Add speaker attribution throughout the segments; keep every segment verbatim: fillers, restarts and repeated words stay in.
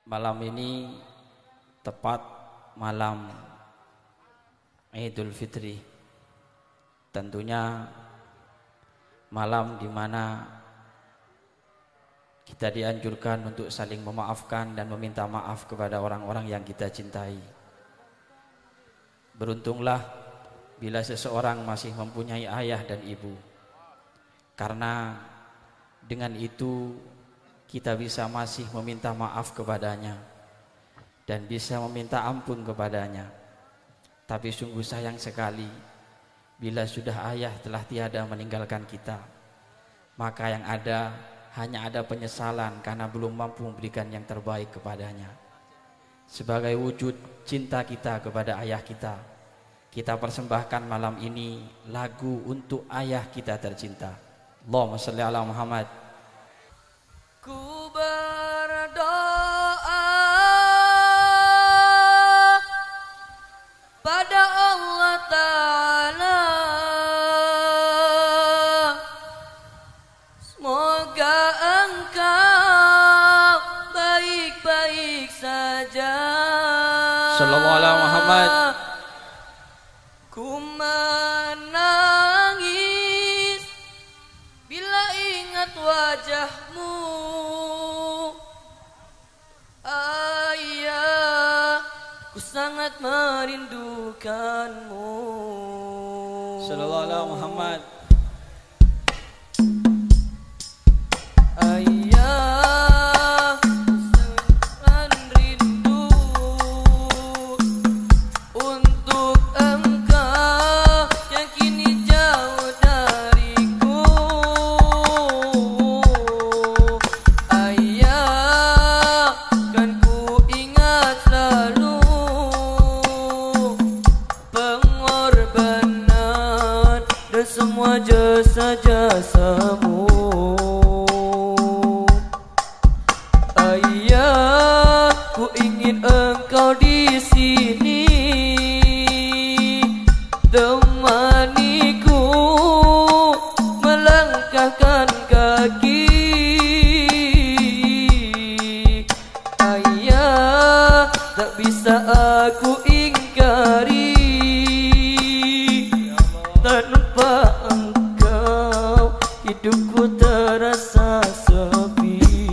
Speaker 1: Malam ini tepat malam Idul Fitri. Tentunya malam di mana kita dianjurkan untuk saling memaafkan dan meminta maaf kepada orang-orang yang kita cintai. Beruntunglah bila seseorang masih mempunyai ayah dan ibu, karena dengan itu kita bisa masih meminta maaf kepadanya dan bisa meminta ampun kepadanya. Tapi sungguh sayang sekali bila sudah ayah telah tiada meninggalkan kita, maka yang ada hanya ada penyesalan karena belum mampu memberikan yang terbaik kepadanya. Sebagai wujud cinta kita kepada ayah kita, kita persembahkan malam ini lagu untuk ayah kita tercinta. Allahumma shalli ala Muhammad.
Speaker 2: Ku berdoa pada Allah Ta'ala, semoga engkau baik-baik saja.
Speaker 1: Sallallahu alaihi Muhammad.
Speaker 2: Ku menangis bila ingat wajahmu, ayah, ku sangat merindukanmu.
Speaker 1: Sallallahu alaihi Muhammad.
Speaker 2: Ayah, ku sangat rindu untuk engkau yang kini jauh dariku. Ayah, kan ku ingat selalu pengorbanan dan semua jasa-jasamu. Ayah, ku ingin engkau di sini temaniku melangkahkan kaki. Ayah, tak bisa aku ingkari, tanpa engkau hidupku terasa sepi.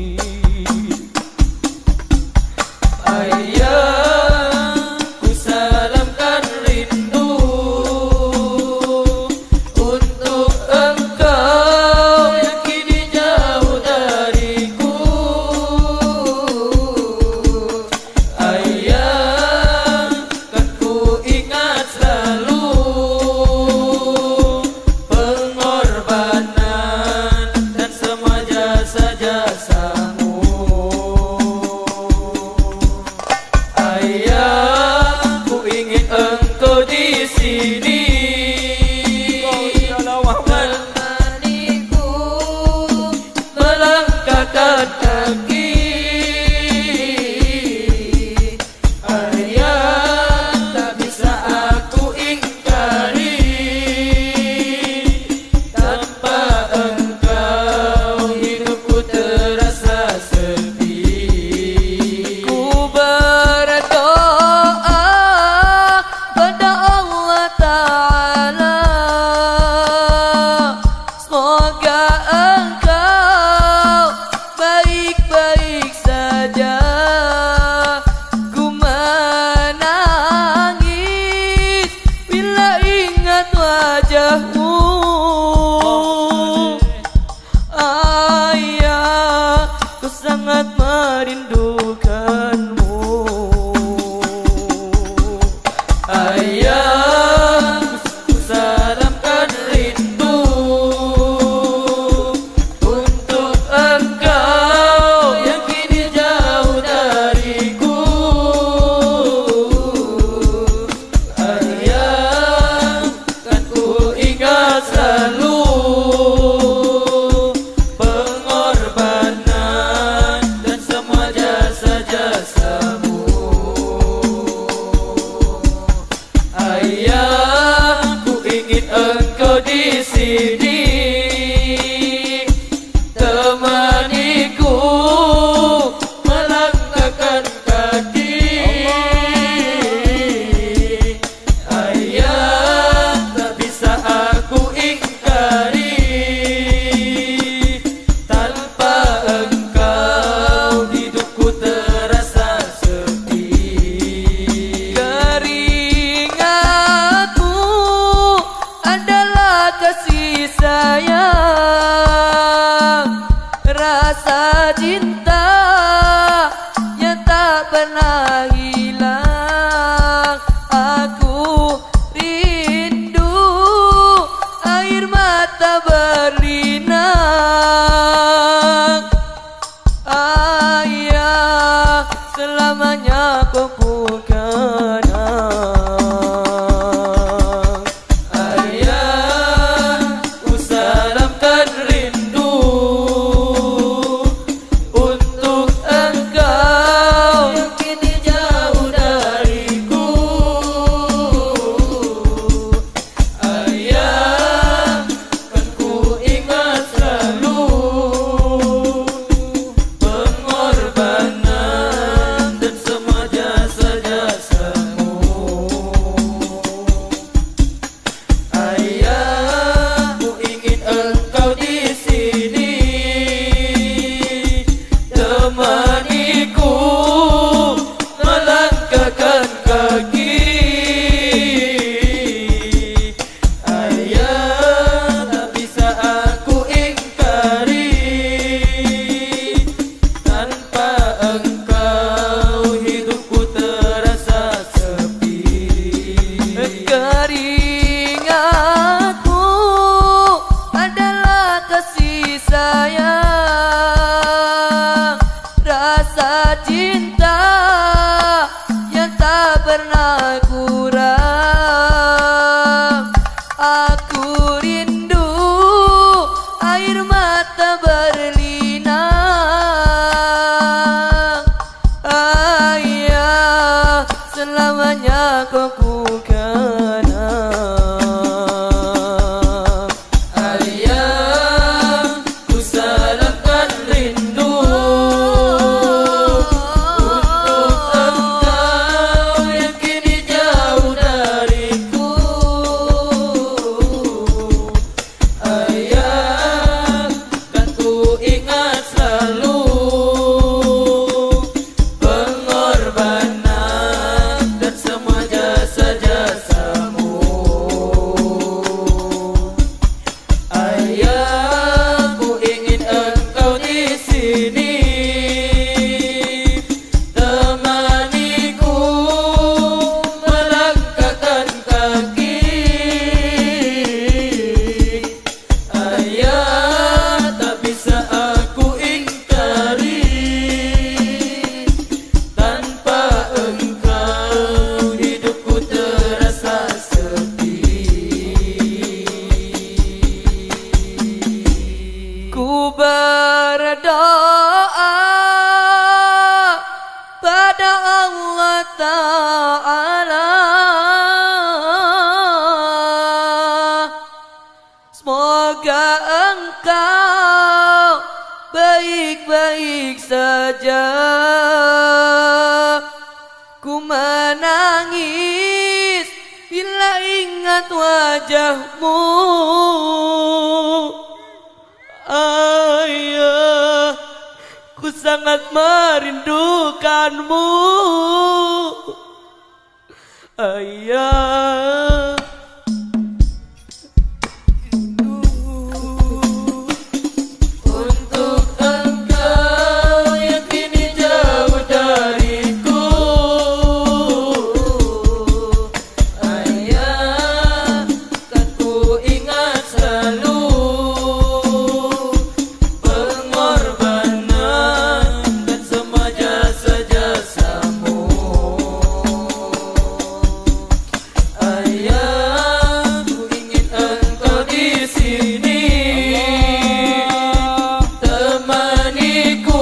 Speaker 2: Ayah, ku salamkan rindu untuk engkau yang kini jauh dariku. Ayah, kan ku ingat selalu pengorbanan dan semua jasa-jasamu. Ayah, ku ingin engkau di sini temaniku melangkahkan kaki. Ayah, tak bisa aku ingkari, tanpa engkau hidupku terasa sepi. Ku berdoa pada Allah Ta'ala, semoga engkau baik-baik saja. Ku menangis bila ingat wajahmu. Ayah, ku sangat merindukanmu. Ayah, ku salamkan rindu untuk engkau yang kini jauh dariku. Ayah, kan ku ingat selalu pengorbanan dan semua jasa-jasamu. Ayah, ku ingin engkau di sini temaniku melangkahkan selamanya kau ku kenang. Ayah, ku salamkan rindu untuk engkau yang kini jauh dariku. Ayah, kan ku ingat selalu pengorbanan dan semua jasa-jasamu. Ayah, ku ingin engkau di sini temaniku melangkahkan kaki. Ayah, tak bisa aku ingkari, tanpa engkau hidupku terasa sepi. Keringatku adalah kasih sayang, rasa cinta yang tak pernah kurang. Aku rindu air mata berlinang. Ayah, selamanya kau ku kenang. Ayah, ku salamkan rindu untuk engkau yang kini jauh dariku. Ayah, kan ku ingat selalu pengorbanan dan semua jasa-jasamu. Ayah, ku ingin engkau di sini temaniku melangkahkan kaki. Ayah, tak bisa aku ingkari, tanpa engkau hidupku terasa sepi. Ku berdoa pada Allah Ta'ala, semoga engkau baik-baik saja. Ku menangis bila ingat wajahmu. Ayah, ku sangat merindukanmu. Ayah, untuk engkau yang kini jauh dariku. Ayah, kan ku ingat selalu pengorbanan dan semua jasa-jasamu. Ayah, ku ingin engkau di sini temaniku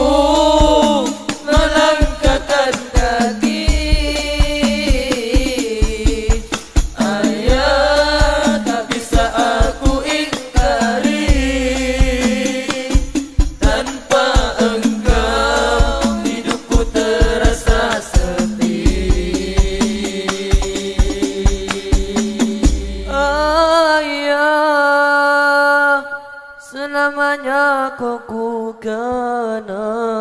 Speaker 2: melangkahkan kaki. Ayah, tak bisa aku ingkari, tanpa engkau hidupku terasa sepi. Ayah, selamanya kau ku kenang.